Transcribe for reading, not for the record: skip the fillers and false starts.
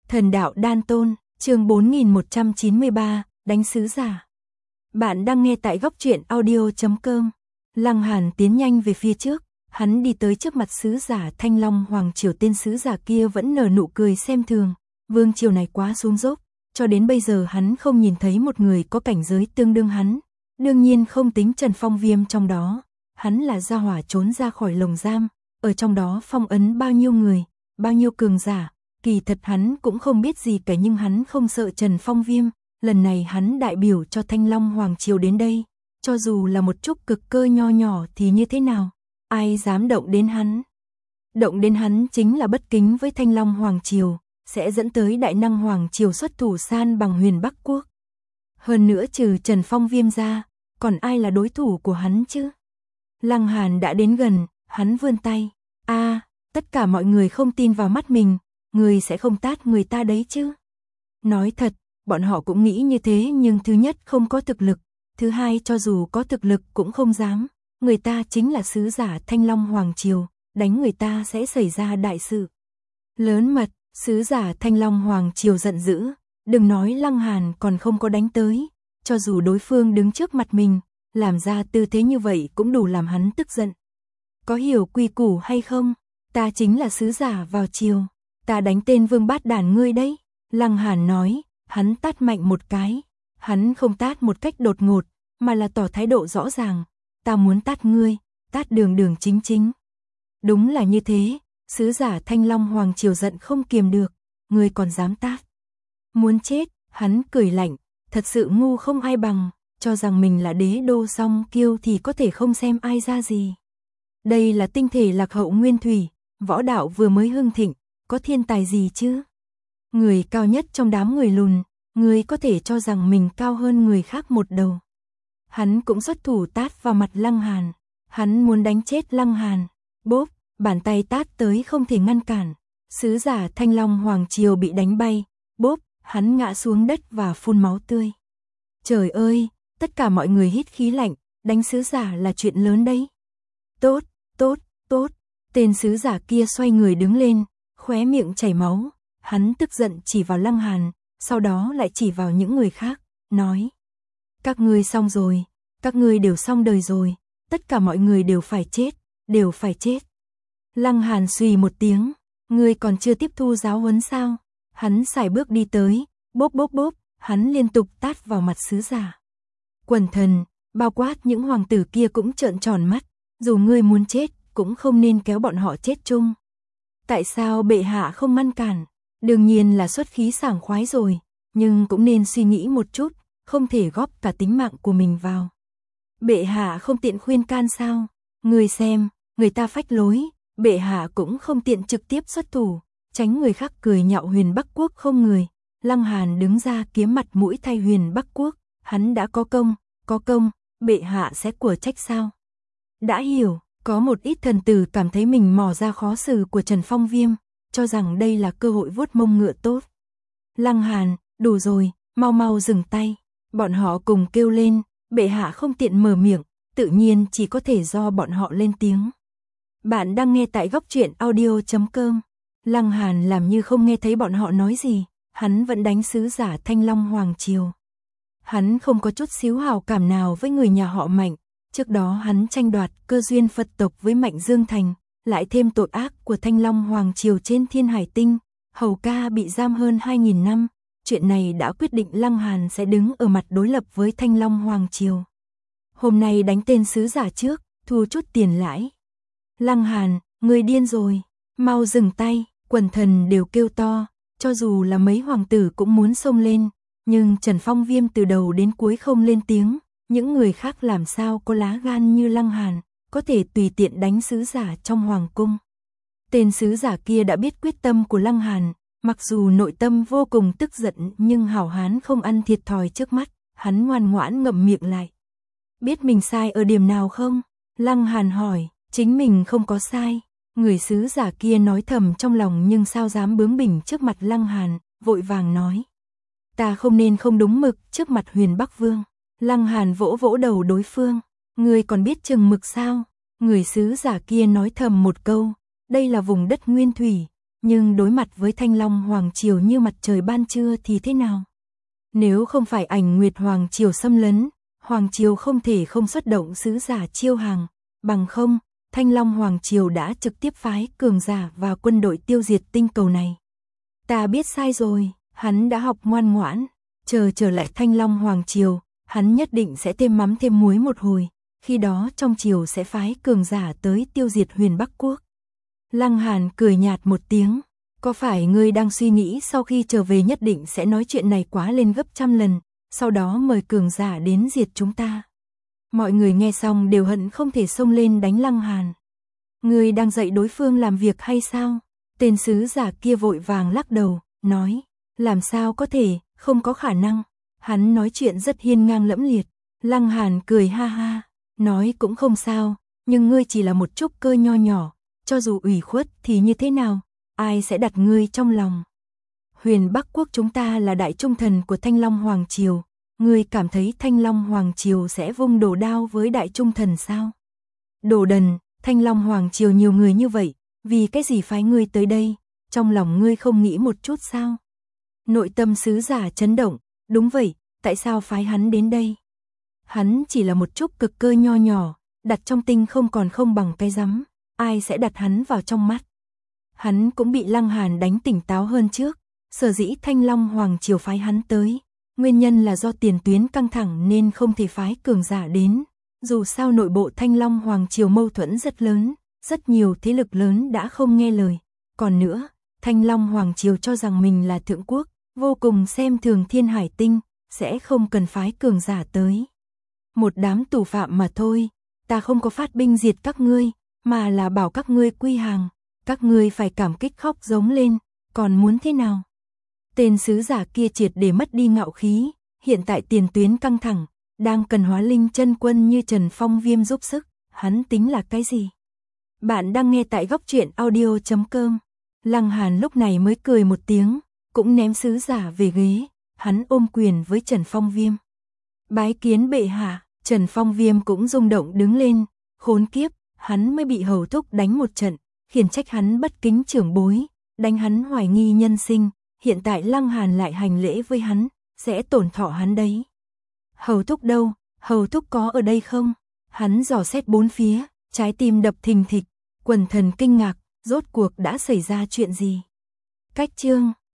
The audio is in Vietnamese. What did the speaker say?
Thần đạo đan tôn, chương 4193, đánh sứ giả. Bạn đang nghe tại góc truyện audio.com. Lăng Hàn tiến nhanh về phía trước, hắn đi tới trước mặt sứ giả Thanh Long Hoàng Triều. Tên sứ giả kia vẫn nở nụ cười xem thường, vương triều này quá xuống dốc, cho đến bây giờ hắn không nhìn thấy một người có cảnh giới tương đương hắn, đương nhiên không tính Trần Phong Viêm trong đó, hắn là gia hỏa trốn ra khỏi lồng giam, ở trong đó phong ấn bao nhiêu người, bao nhiêu cường giả. Kỳ thật hắn cũng không biết gì cả, nhưng hắn không sợ Trần Phong Viêm, lần này hắn đại biểu cho Thanh Long Hoàng Triều đến đây, cho dù là một chút cực cơ nho nhỏ thì như thế nào, ai dám động đến hắn. Động đến hắn chính là bất kính với Thanh Long Hoàng Triều, sẽ dẫn tới Đại Năng Hoàng Triều xuất thủ san bằng Huyền Bắc Quốc. Hơn nữa trừ Trần Phong Viêm ra, còn ai là đối thủ của hắn chứ? Lăng Hàn đã đến gần, hắn vươn tay. Tất cả mọi người không tin vào mắt mình. Người sẽ không tát người ta đấy chứ? Nói thật, bọn họ cũng nghĩ như thế, nhưng thứ nhất không có thực lực, thứ hai cho dù có thực lực cũng không dám, người ta chính là sứ giả Thanh Long Hoàng Triều, đánh người ta sẽ xảy ra đại sự lớn mật. Sứ giả Thanh Long Hoàng Triều giận dữ, đừng nói Lăng Hàn còn không có đánh tới, cho dù đối phương đứng trước mặt mình, làm ra tư thế như vậy cũng đủ làm hắn tức giận. Có hiểu quy củ hay không? Ta chính là sứ giả vào triều. Ta đánh tên vương bát đản ngươi đấy. Lăng Hàn nói, hắn tát mạnh một cái. Hắn không tát một cách đột ngột, mà là tỏ thái độ rõ ràng. Ta muốn tát ngươi, tát đường đường chính chính. Đúng là như thế, sứ giả Thanh Long Hoàng Triều giận không kiềm được. Ngươi còn dám tát? Muốn chết, hắn cười lạnh, thật sự ngu không ai bằng, cho rằng mình là đế đô song kiêu thì có thể không xem ai ra gì. Đây là tinh thể lạc hậu nguyên thủy, võ đạo vừa mới hưng thịnh. Có thiên tài gì chứ? Người cao nhất trong đám người lùn, người có thể cho rằng mình cao hơn người khác một đầu. Hắn cũng xuất thủ tát vào mặt Lăng Hàn. Hắn muốn đánh chết Lăng Hàn. Bốp, bàn tay tát tới không thể ngăn cản. Sứ giả Thanh Long Hoàng Triều bị đánh bay. Bốp, hắn ngã xuống đất và phun máu tươi. Trời ơi, tất cả mọi người hít khí lạnh, đánh sứ giả là chuyện lớn đấy. Tốt, tốt, tốt. Tên sứ giả kia xoay người đứng lên, khóe miệng chảy máu, hắn tức giận chỉ vào Lăng Hàn, sau đó lại chỉ vào những người khác, nói: các ngươi xong rồi, các ngươi đều xong đời rồi, tất cả mọi người đều phải chết, đều phải chết. Lăng Hàn suy một tiếng, ngươi còn chưa tiếp thu giáo huấn sao? Hắn sải bước đi tới, bốp bốp bốp, hắn liên tục tát vào mặt sứ giả. Quần thần, bao quát những hoàng tử kia cũng trợn tròn mắt, dù ngươi muốn chết, cũng không nên kéo bọn họ chết chung. Tại sao bệ hạ không ngăn cản? Đương nhiên là xuất khí sảng khoái rồi, nhưng cũng nên suy nghĩ một chút, không thể góp cả tính mạng của mình vào. Bệ hạ không tiện khuyên can sao? Người xem, người ta phách lối, bệ hạ cũng không tiện trực tiếp xuất thủ, tránh người khác cười nhạo Huyền Bắc Quốc không người. Lăng Hàn đứng ra kiếm mặt mũi thay Huyền Bắc Quốc, hắn đã có công, bệ hạ sẽ của trách sao? Đã hiểu. Có một ít thần tử cảm thấy mình mò ra khó xử của Trần Phong Viêm, cho rằng đây là cơ hội vuốt mông ngựa tốt. Lăng Hàn, đủ rồi, mau mau dừng tay. Bọn họ cùng kêu lên, bệ hạ không tiện mở miệng, tự nhiên chỉ có thể do bọn họ lên tiếng. Bạn đang nghe tại góc truyện audio.com. Lăng Hàn làm như không nghe thấy bọn họ nói gì, hắn vẫn đánh sứ giả Thanh Long Hoàng Triều. Hắn không có chút xíu hảo cảm nào với người nhà họ Mạnh. Trước đó hắn tranh đoạt cơ duyên Phật tộc với Mạnh Dương Thành, lại thêm tội ác của Thanh Long Hoàng Triều trên Thiên Hải Tinh, hầu ca bị giam hơn 2.000 năm, chuyện này đã quyết định Lăng Hàn sẽ đứng ở mặt đối lập với Thanh Long Hoàng Triều. Hôm nay đánh tên sứ giả trước, thu chút tiền lãi. Lăng Hàn, người điên rồi, mau dừng tay, quần thần đều kêu to, cho dù là mấy hoàng tử cũng muốn xông lên, nhưng Trần Phong Viêm từ đầu đến cuối không lên tiếng. Những người khác làm sao có lá gan như Lăng Hàn, có thể tùy tiện đánh sứ giả trong hoàng cung. Tên sứ giả kia đã biết quyết tâm của Lăng Hàn, mặc dù nội tâm vô cùng tức giận nhưng hảo hán không ăn thiệt thòi trước mắt, hắn ngoan ngoãn ngậm miệng lại. Biết mình sai ở điểm nào không? Lăng Hàn hỏi, chính mình không có sai. Người sứ giả kia nói thầm trong lòng nhưng sao dám bướng bỉnh trước mặt Lăng Hàn, vội vàng nói. Ta không nên không đúng mực trước mặt Huyền Bắc Vương. Lăng Hàn vỗ vỗ đầu đối phương, ngươi còn biết chừng mực sao? Người sứ giả kia nói thầm một câu, đây là vùng đất nguyên thủy, nhưng đối mặt với Thanh Long Hoàng Triều như mặt trời ban trưa thì thế nào? Nếu không phải Ảnh Nguyệt Hoàng Triều xâm lấn, Hoàng Triều không thể không xuất động sứ giả chiêu hàng, bằng không, Thanh Long Hoàng Triều đã trực tiếp phái cường giả và quân đội tiêu diệt tinh cầu này. Ta biết sai rồi, hắn đã học ngoan ngoãn, trở lại Thanh Long Hoàng Triều, hắn nhất định sẽ thêm mắm thêm muối một hồi, khi đó trong triều sẽ phái cường giả tới tiêu diệt Huyền Bắc Quốc. Lăng Hàn cười nhạt một tiếng, có phải ngươi đang suy nghĩ sau khi trở về nhất định sẽ nói chuyện này quá lên gấp trăm lần, sau đó mời cường giả đến diệt chúng ta? Mọi người nghe xong đều hận không thể xông lên đánh Lăng Hàn. Ngươi đang dạy đối phương làm việc hay sao? Tên sứ giả kia vội vàng lắc đầu, nói, làm sao có thể, không có khả năng. Hắn nói chuyện rất hiên ngang lẫm liệt. Lăng Hàn cười ha ha, nói cũng không sao, nhưng ngươi chỉ là một trúc cơ nho nhỏ, cho dù ủy khuất thì như thế nào, ai sẽ đặt ngươi trong lòng? Huyền Bắc Quốc chúng ta là đại trung thần của Thanh Long Hoàng Triều, ngươi cảm thấy Thanh Long Hoàng Triều sẽ vung đồ đao với đại trung thần sao? Đồ đần, Thanh Long Hoàng Triều nhiều người như vậy, vì cái gì phái ngươi tới đây, trong lòng ngươi không nghĩ một chút sao? Nội tâm sứ giả chấn động, đúng vậy, tại sao phái hắn đến đây? Hắn chỉ là một chút cực cơ nho nhỏ, đặt trong tinh không còn không bằng cái rắm, ai sẽ đặt hắn vào trong mắt? Hắn cũng bị Lăng Hàn đánh tỉnh táo hơn trước, sở dĩ Thanh Long Hoàng Triều phái hắn tới, nguyên nhân là do tiền tuyến căng thẳng nên không thể phái cường giả đến. Dù sao nội bộ Thanh Long Hoàng Triều mâu thuẫn rất lớn, rất nhiều thế lực lớn đã không nghe lời. Còn nữa, Thanh Long Hoàng Triều cho rằng mình là thượng quốc, vô cùng xem thường Thiên Hải Tinh, sẽ không cần phái cường giả tới. Một đám tù phạm mà thôi, ta không có phát binh diệt các ngươi, mà là bảo các ngươi quy hàng, các ngươi phải cảm kích khóc giống lên, còn muốn thế nào? Tên sứ giả kia triệt để mất đi ngạo khí, hiện tại tiền tuyến căng thẳng, đang cần hóa linh chân quân như Trần Phong Viêm giúp sức, hắn tính là cái gì? Bạn đang nghe tại góc truyện audio.com. Lăng Hàn lúc này mới cười một tiếng, cũng ném sứ giả về ghế, hắn ôm quyền với Trần Phong Viêm. Bái kiến bệ hạ, Trần Phong Viêm cũng rung động đứng lên, khốn kiếp, hắn mới bị hầu thúc đánh một trận, khiển trách hắn bất kính trưởng bối, đánh hắn hoài nghi nhân sinh, hiện tại Lăng Hàn lại hành lễ với hắn, sẽ tổn thọ hắn đấy. Hầu thúc đâu, hầu thúc có ở đây không? Hắn dò xét bốn phía, trái tim đập thình thịch, quần thần kinh ngạc, rốt cuộc đã xảy ra chuyện gì? Cách chương